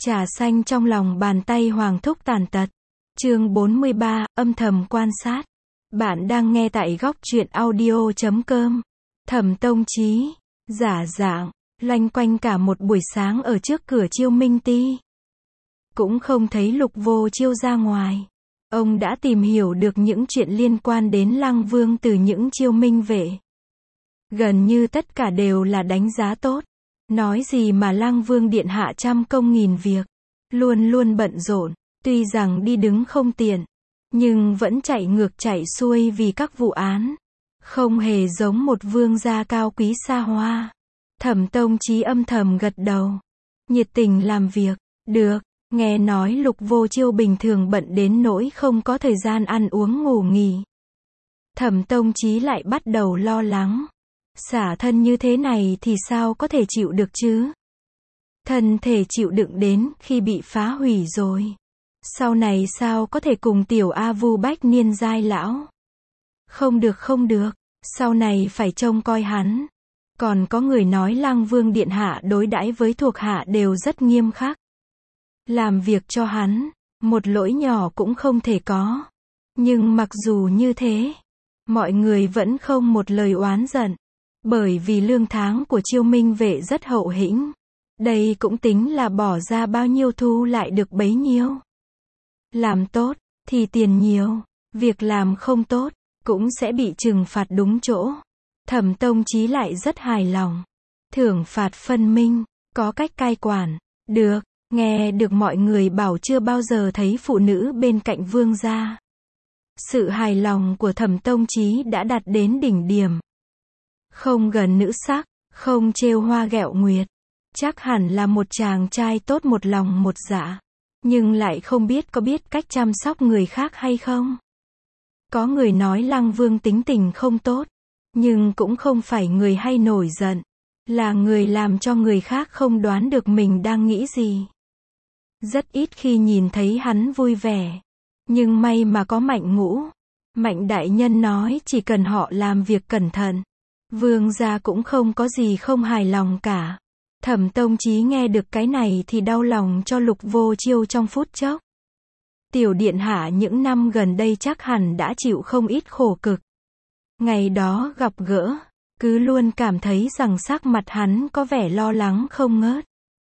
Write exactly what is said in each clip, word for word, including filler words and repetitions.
Trà xanh trong lòng bàn tay Hoàng thúc tàn tật. Chương bốn mươi ba, âm thầm quan sát. Bạn đang nghe tại góc truyện audio chấm com. Thẩm Tông Chí, giả dạng, loanh quanh cả một buổi sáng ở trước cửa Chiêu Minh Ti. Cũng không thấy Lục Vô Chiêu ra ngoài. Ông đã tìm hiểu được những chuyện liên quan đến Lăng Vương từ những Chiêu Minh vệ. Gần như tất cả đều là đánh giá tốt. Nói gì mà Lăng Vương điện hạ trăm công nghìn việc, luôn luôn bận rộn, tuy rằng đi đứng không tiện, nhưng vẫn chạy ngược chạy xuôi vì các vụ án, không hề giống một vương gia cao quý xa hoa. Thẩm Tông Chí âm thầm gật đầu, nhiệt tình làm việc. Được, nghe nói Lục Vô Chiêu bình thường bận đến nỗi không có thời gian ăn uống ngủ nghỉ. Thẩm Tông Chí lại bắt đầu lo lắng. Xả thân như thế này thì sao có thể chịu được chứ? Thân thể chịu đựng đến khi bị phá hủy rồi. Sau này sao có thể cùng tiểu A Vu bách niên giai lão? Không được không được, sau này phải trông coi hắn. Còn có người nói Lăng Vương điện hạ đối đãi với thuộc hạ đều rất nghiêm khắc. Làm việc cho hắn, một lỗi nhỏ cũng không thể có. Nhưng mặc dù như thế, mọi người vẫn không một lời oán giận. Bởi vì lương tháng của Chiêu Minh vệ rất hậu hĩnh. Đây cũng tính là bỏ ra bao nhiêu thu lại được bấy nhiêu. Làm tốt, thì tiền nhiều. Việc làm không tốt, cũng sẽ bị trừng phạt đúng chỗ. Thẩm Tông Chí lại rất hài lòng. Thưởng phạt phân minh, có cách cai quản. Được, nghe được mọi người bảo chưa bao giờ thấy phụ nữ bên cạnh vương gia. Sự hài lòng của Thẩm Tông Chí đã đạt đến đỉnh điểm. Không gần nữ sắc, không trêu hoa ghẹo nguyệt. Chắc hẳn là một chàng trai tốt một lòng một dạ. Nhưng lại không biết có biết cách chăm sóc người khác hay không. Có người nói Lăng Vương tính tình không tốt. Nhưng cũng không phải người hay nổi giận. Là người làm cho người khác không đoán được mình đang nghĩ gì. Rất ít khi nhìn thấy hắn vui vẻ. Nhưng may mà có Mạnh Ngũ. Mạnh đại nhân nói chỉ cần họ làm việc cẩn thận. Vương gia cũng không có gì không hài lòng cả. Thẩm Tông Chí nghe được cái này thì đau lòng cho Lục Vô Chiêu trong phút chốc. Tiểu điện hạ những năm gần đây chắc hẳn đã chịu không ít khổ cực. Ngày đó gặp gỡ, cứ luôn cảm thấy rằng sắc mặt hắn có vẻ lo lắng không ngớt.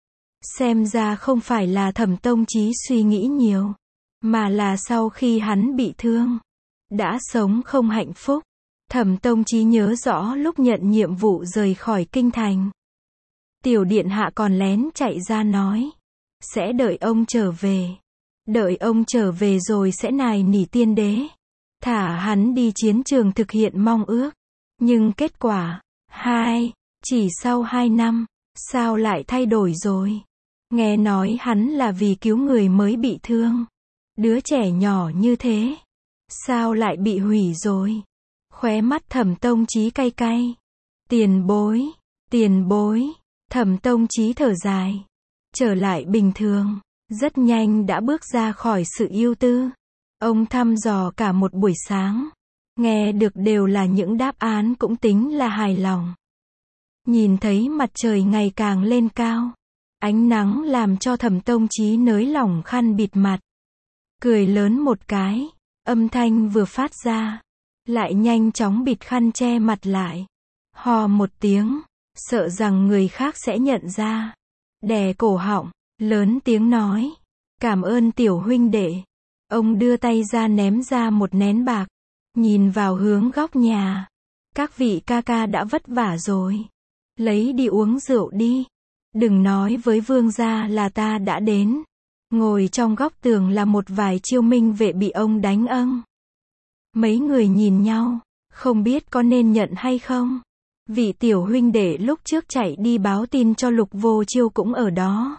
Xem ra không phải là Thẩm Tông Chí suy nghĩ nhiều, mà là sau khi hắn bị thương, đã sống không hạnh phúc. Thẩm Tông Chí nhớ rõ lúc nhận nhiệm vụ rời khỏi kinh thành. Tiểu điện hạ còn lén chạy ra nói. Sẽ đợi ông trở về. Đợi ông trở về rồi sẽ nài nỉ tiên đế. Thả hắn đi chiến trường thực hiện mong ước. Nhưng kết quả, hai, chỉ sau hai năm, sao lại thay đổi rồi? Nghe nói hắn là vì cứu người mới bị thương. Đứa trẻ nhỏ như thế, sao lại bị hủy rồi? Khóe mắt Thẩm Tông Chí cay cay. Tiền bối, tiền bối. Thẩm Tông Chí thở dài. Trở lại bình thường, rất nhanh đã bước ra khỏi sự ưu tư. Ông thăm dò cả một buổi sáng. Nghe được đều là những đáp án cũng tính là hài lòng. Nhìn thấy mặt trời ngày càng lên cao. Ánh nắng làm cho Thẩm Tông Chí nới lỏng khăn bịt mặt. Cười lớn một cái, âm thanh vừa phát ra. Lại nhanh chóng bịt khăn che mặt lại. Hò một tiếng, sợ rằng người khác sẽ nhận ra. Đè cổ họng, lớn tiếng nói. Cảm ơn tiểu huynh đệ. Ông đưa tay ra ném ra một nén bạc. Nhìn vào hướng góc nhà. Các vị ca ca đã vất vả rồi. Lấy đi uống rượu đi. Đừng nói với vương gia là ta đã đến. Ngồi trong góc tường là một vài Chiêu Minh vệ bị ông đánh âng. Mấy người nhìn nhau, không biết có nên nhận hay không. Vị tiểu huynh đệ lúc trước chạy đi báo tin cho Lục Vô Chiêu cũng ở đó.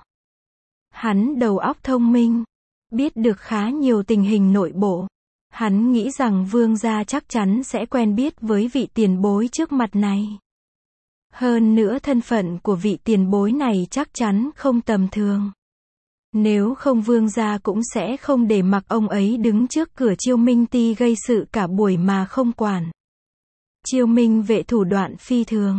Hắn đầu óc thông minh, biết được khá nhiều tình hình nội bộ. Hắn nghĩ rằng vương gia chắc chắn sẽ quen biết với vị tiền bối trước mặt này. Hơn nữa thân phận của vị tiền bối này chắc chắn không tầm thường. Nếu không vương gia cũng sẽ không để mặc ông ấy đứng trước cửa Chiêu Minh Ti gây sự cả buổi mà không quản. Chiêu Minh vệ thủ đoạn phi thường.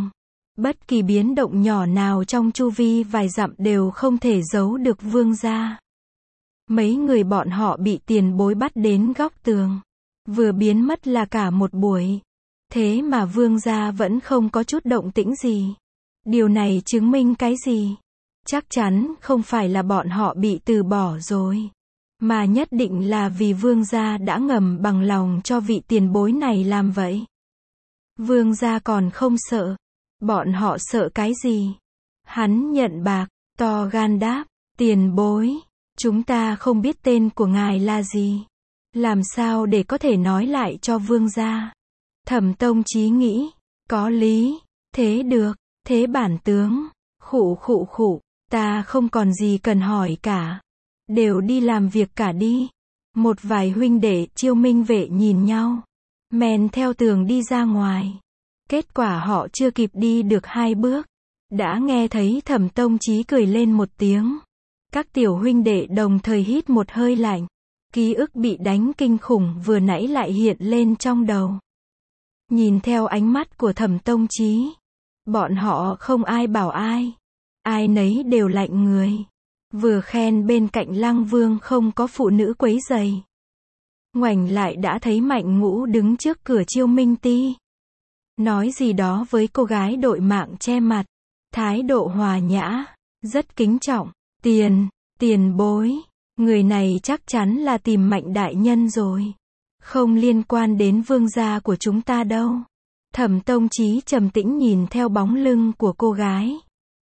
Bất kỳ biến động nhỏ nào trong chu vi vài dặm đều không thể giấu được vương gia. Mấy người bọn họ bị tiền bối bắt đến góc tường. Vừa biến mất là cả một buổi. Thế mà vương gia vẫn không có chút động tĩnh gì. Điều này chứng minh cái gì? Chắc chắn không phải là bọn họ bị từ bỏ rồi. Mà nhất định là vì vương gia đã ngầm bằng lòng cho vị tiền bối này làm vậy. Vương gia còn không sợ. Bọn họ sợ cái gì? Hắn nhận bạc, to gan đáp, tiền bối, chúng ta không biết tên của ngài là gì. Làm sao để có thể nói lại cho vương gia? Thẩm Tông Chí nghĩ, có lý, thế được, thế bản tướng, khụ khụ khụ, ta không còn gì cần hỏi cả. Đều đi làm việc cả đi. Một vài huynh đệ Chiêu Minh vệ nhìn nhau, men theo tường đi ra ngoài. Kết quả họ chưa kịp đi được hai bước, đã nghe thấy Thẩm Tông Chí cười lên một tiếng. Các tiểu huynh đệ đồng thời hít một hơi lạnh. Ký ức bị đánh kinh khủng vừa nãy lại hiện lên trong đầu. Nhìn theo ánh mắt của Thẩm Tông Chí, bọn họ không ai bảo ai, ai nấy đều lạnh người. Vừa khen bên cạnh Lăng Vương không có phụ nữ quấy rầy, ngoảnh lại đã thấy Mạnh Ngũ đứng trước cửa Chiêu Minh Ti, nói gì đó với cô gái đội mạng che mặt, thái độ hòa nhã, rất kính trọng. Tiền, tiền bối, người này chắc chắn là tìm Mạnh đại nhân rồi, không liên quan đến vương gia của chúng ta đâu. Thẩm Tông Chí trầm tĩnh nhìn theo bóng lưng của cô gái.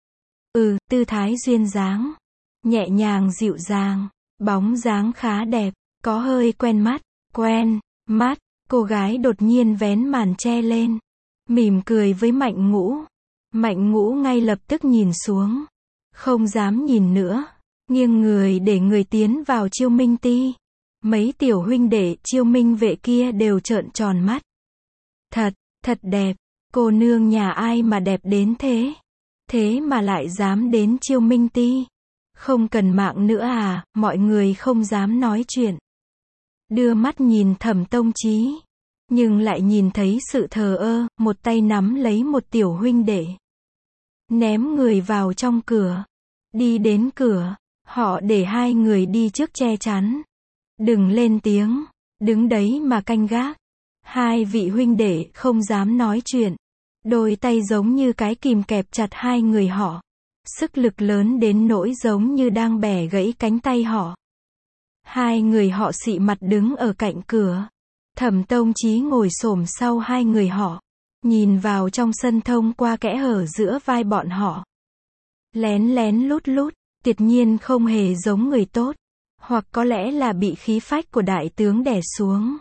Ừ, tư thái duyên dáng, nhẹ nhàng dịu dàng, bóng dáng khá đẹp, có hơi quen mắt, quen mắt. Cô gái đột nhiên vén màn che lên, mỉm cười với Mạnh Ngũ. Mạnh Ngũ ngay lập tức nhìn xuống, không dám nhìn nữa, nghiêng người để người tiến vào Chiêu Minh Ti. Mấy tiểu huynh đệ Chiêu Minh vệ kia đều trợn tròn mắt. Thật, thật đẹp, cô nương nhà ai mà đẹp đến thế? Thế mà lại dám đến Chiêu Minh Ti. Không cần mạng nữa à? Mọi người không dám nói chuyện. Đưa mắt nhìn Thẩm Tông Chí, nhưng lại nhìn thấy sự thờ ơ, một tay nắm lấy một tiểu huynh đệ, ném người vào trong cửa. Đi đến cửa, họ để hai người đi trước che chắn. Đừng lên tiếng, đứng đấy mà canh gác. Hai vị huynh đệ không dám nói chuyện. Đôi tay giống như cái kìm kẹp chặt hai người họ. Sức lực lớn đến nỗi giống như đang bẻ gãy cánh tay họ. Hai người họ xị mặt đứng ở cạnh cửa. Thẩm Tông Chí ngồi xổm sau hai người họ, nhìn vào trong sân thông qua kẽ hở giữa vai bọn họ. Lén lén lút lút, tuyệt nhiên không hề giống người tốt. Hoặc có lẽ là bị khí phách của đại tướng đè xuống.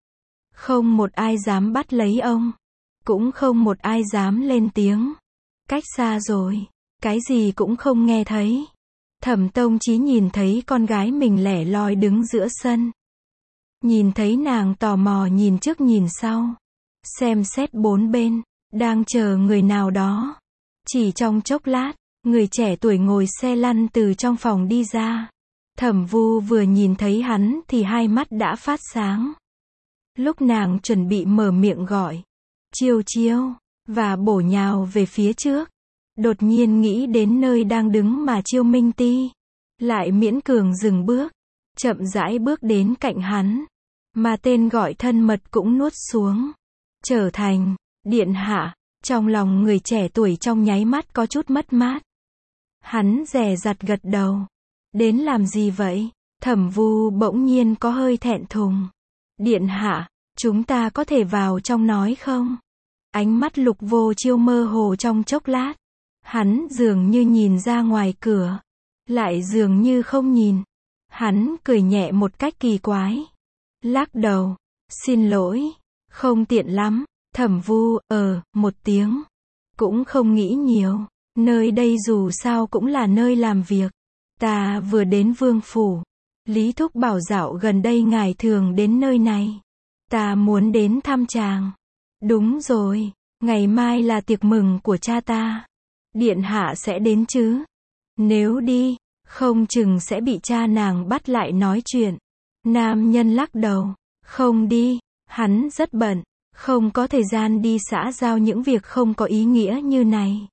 Không một ai dám bắt lấy ông. Cũng không một ai dám lên tiếng. Cách xa rồi, cái gì cũng không nghe thấy. Thẩm Tông Chí nhìn thấy con gái mình lẻ loi đứng giữa sân. Nhìn thấy nàng tò mò nhìn trước nhìn sau, xem xét bốn bên, đang chờ người nào đó. Chỉ trong chốc lát, người trẻ tuổi ngồi xe lăn từ trong phòng đi ra. Thẩm Vu vừa nhìn thấy hắn thì hai mắt đã phát sáng. Lúc nàng chuẩn bị mở miệng gọi Chiêu Chiêu, và bổ nhào về phía trước, đột nhiên nghĩ đến nơi đang đứng mà Chiêu Minh Ti, lại miễn cường dừng bước, chậm rãi bước đến cạnh hắn, mà tên gọi thân mật cũng nuốt xuống, trở thành điện hạ. Trong lòng người trẻ tuổi trong nháy mắt có chút mất mát. Hắn dè dặt gật đầu. Đến làm gì vậy? Thẩm Vu bỗng nhiên có hơi thẹn thùng. Điện hạ, chúng ta có thể vào trong nói không? Ánh mắt Lục Vô Chiêu mơ hồ trong chốc lát. Hắn dường như nhìn ra ngoài cửa, lại dường như không nhìn. Hắn cười nhẹ một cách kỳ quái, lắc đầu, xin lỗi, không tiện lắm. Thẩm Vu, ờ, một tiếng, cũng không nghĩ nhiều. Nơi đây dù sao cũng là nơi làm việc. Ta vừa đến vương phủ. Lý Thúc bảo dạo gần đây ngài thường đến nơi này. Ta muốn đến thăm chàng. Đúng rồi, ngày mai là tiệc mừng của cha ta. Điện hạ sẽ đến chứ? Nếu đi, không chừng sẽ bị cha nàng bắt lại nói chuyện. Nam nhân lắc đầu, không đi, hắn rất bận, Không có thời gian đi xã giao những việc không có ý nghĩa như này.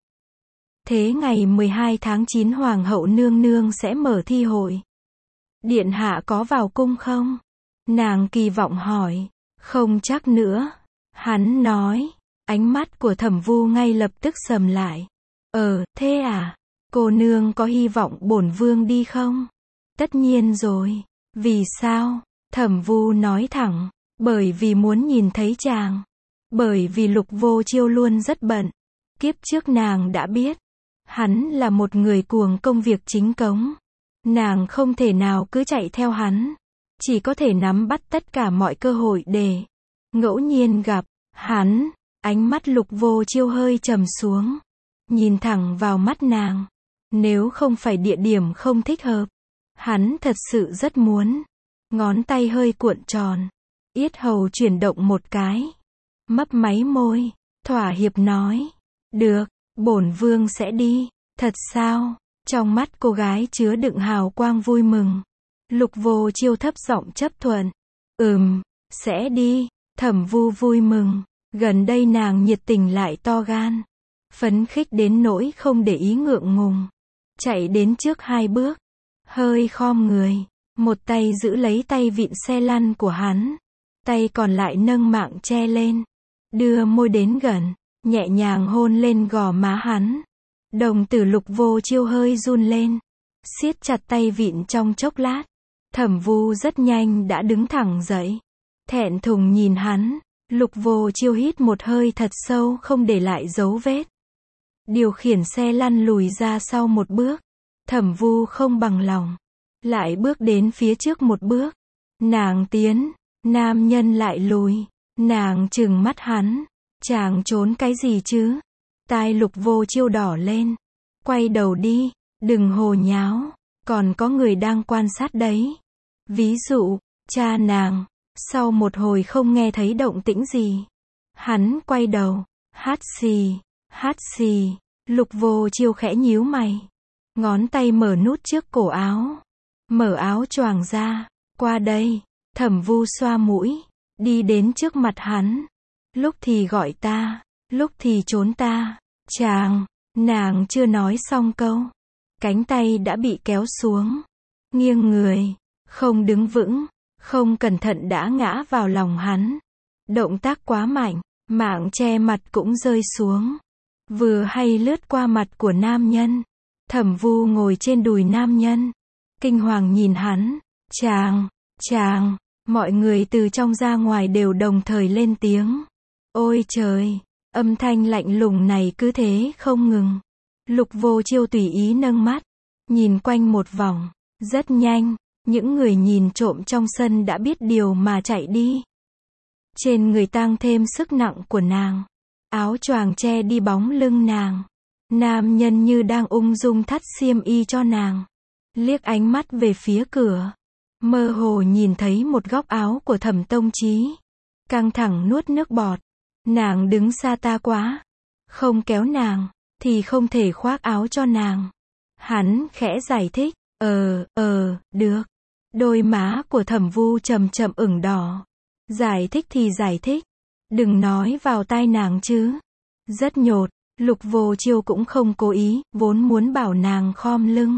Thế ngày mười hai tháng chín Hoàng hậu nương nương sẽ mở thi hội. Điện hạ có vào cung không? Nàng kỳ vọng hỏi. Không chắc nữa. Hắn nói. Ánh mắt của Thẩm Vu ngay lập tức sầm lại. Ờ, thế à? Cô nương có hy vọng bổn vương đi không? Tất nhiên rồi. Vì sao? Thẩm Vu nói thẳng. Bởi vì muốn nhìn thấy chàng. Bởi vì Lục Vô Chiêu luôn rất bận. Kiếp trước nàng đã biết. Hắn là một người cuồng công việc chính cống. Nàng không thể nào cứ chạy theo hắn. Chỉ có thể nắm bắt tất cả mọi cơ hội để ngẫu nhiên gặp hắn. Ánh mắt Lục Vô Chiêu hơi trầm xuống. Nhìn thẳng vào mắt nàng. Nếu không phải địa điểm không thích hợp. Hắn thật sự rất muốn. Ngón tay hơi cuộn tròn. Yết hầu chuyển động một cái. Mấp máy môi. Thỏa hiệp nói. Được, bổn vương sẽ đi. Thật sao? Trong mắt cô gái chứa đựng hào quang vui mừng. Lục Vô Chiêu thấp giọng chấp thuận. Ừm, sẽ đi. Thẩm Vu vui mừng. Gần đây nàng nhiệt tình lại to gan. Phấn khích đến nỗi không để ý ngượng ngùng. Chạy đến trước hai bước. Hơi khom người. Một tay giữ lấy tay vịn xe lăn của hắn. Tay còn lại nâng mạng che lên. Đưa môi đến gần. Nhẹ nhàng hôn lên gò má hắn. Đồng tử Lục Vô Chiêu hơi run lên. Siết chặt tay vịn trong chốc lát. Thẩm Vu rất nhanh đã đứng thẳng dậy. Thẹn thùng nhìn hắn. Lục Vô Chiêu hít một hơi thật sâu không để lại dấu vết. Điều khiển xe lăn lùi ra sau một bước. Thẩm Vu không bằng lòng. Lại bước đến phía trước một bước. Nàng tiến. Nam nhân lại lùi. Nàng trừng mắt hắn. Chàng trốn cái gì chứ? Tai Lục Vô Chiêu đỏ lên. Quay đầu đi. Đừng hồ nháo. Còn có người đang quan sát đấy. Ví dụ, cha nàng. Sau một hồi không nghe thấy động tĩnh gì. Hắn quay đầu. Hát xì. Hát xì. Lục Vô Chiêu khẽ nhíu mày. Ngón tay mở nút trước cổ áo. Mở áo choàng ra. Qua đây. Thẩm Vu xoa mũi. Đi đến trước mặt hắn. Lúc thì gọi ta. Lúc thì trốn ta. Chàng. Nàng chưa nói xong câu. Cánh tay đã bị kéo xuống. Nghiêng người. Không đứng vững. Không cẩn thận đã ngã vào lòng hắn. Động tác quá mạnh. Mạng che mặt cũng rơi xuống. Vừa hay lướt qua mặt của nam nhân. Thẩm Vu ngồi trên đùi nam nhân. Kinh hoàng nhìn hắn. Chàng. Chàng. Mọi người từ trong ra ngoài đều đồng thời lên tiếng. Ôi trời. Âm thanh lạnh lùng này cứ thế không ngừng. Lục Vô Chiêu tùy ý nâng mắt. Nhìn quanh một vòng. Rất nhanh. Những người nhìn trộm trong sân đã biết điều mà chạy đi. Trên người tăng thêm sức nặng của nàng. Áo choàng che đi bóng lưng nàng. Nam nhân như đang ung dung thắt xiêm y cho nàng. Liếc ánh mắt về phía cửa. Mơ hồ nhìn thấy một góc áo của Thẩm Tông Chí. Căng thẳng nuốt nước bọt. Nàng đứng xa ta quá. Không kéo nàng, thì không thể khoác áo cho nàng. Hắn khẽ giải thích. Ờ, ờ, được. Đôi má của Thẩm Vu chậm chậm ửng đỏ. Giải thích thì giải thích. Đừng nói vào tai nàng chứ. Rất nhột. Lục Vô Chiêu cũng không cố ý, vốn muốn bảo nàng khom lưng.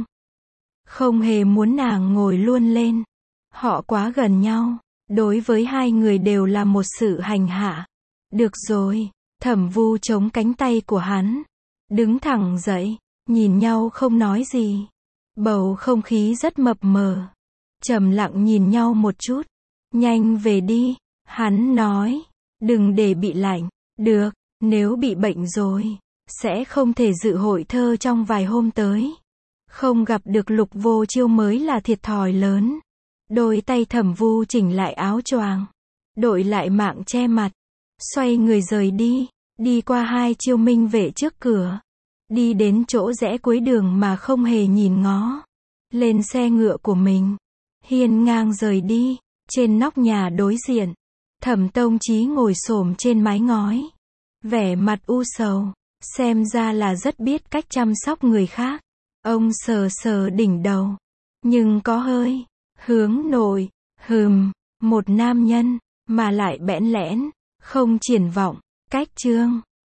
Không hề muốn nàng ngồi luôn lên. Họ quá gần nhau. Đối với hai người đều là một sự hành hạ. Được rồi. Thẩm Vu chống cánh tay của hắn. Đứng thẳng dậy. Nhìn nhau không nói gì. Bầu không khí rất mập mờ. Trầm lặng nhìn nhau một chút. Nhanh về đi. Hắn nói. Đừng để bị lạnh. Được. Nếu bị bệnh rồi. Sẽ không thể dự hội thơ trong vài hôm tới. Không gặp được Lục Vô Chiêu mới là thiệt thòi lớn. Đôi tay Thẩm Vu chỉnh lại áo choàng. Đội lại mạng che mặt. Xoay người rời đi. Đi qua hai chiêu minh vệ trước cửa. Đi đến chỗ rẽ cuối đường mà không hề nhìn ngó. Lên xe ngựa của mình. Hiên ngang rời đi. Trên nóc nhà đối diện. Thẩm Tông Chí ngồi xổm trên mái ngói. Vẻ mặt u sầu. Xem ra là rất biết cách chăm sóc người khác. Ông sờ sờ đỉnh đầu. Nhưng có hơi. Hướng nội. Hừm. Một nam nhân. Mà lại bẽn lẽn. Không triển vọng. Cách chương.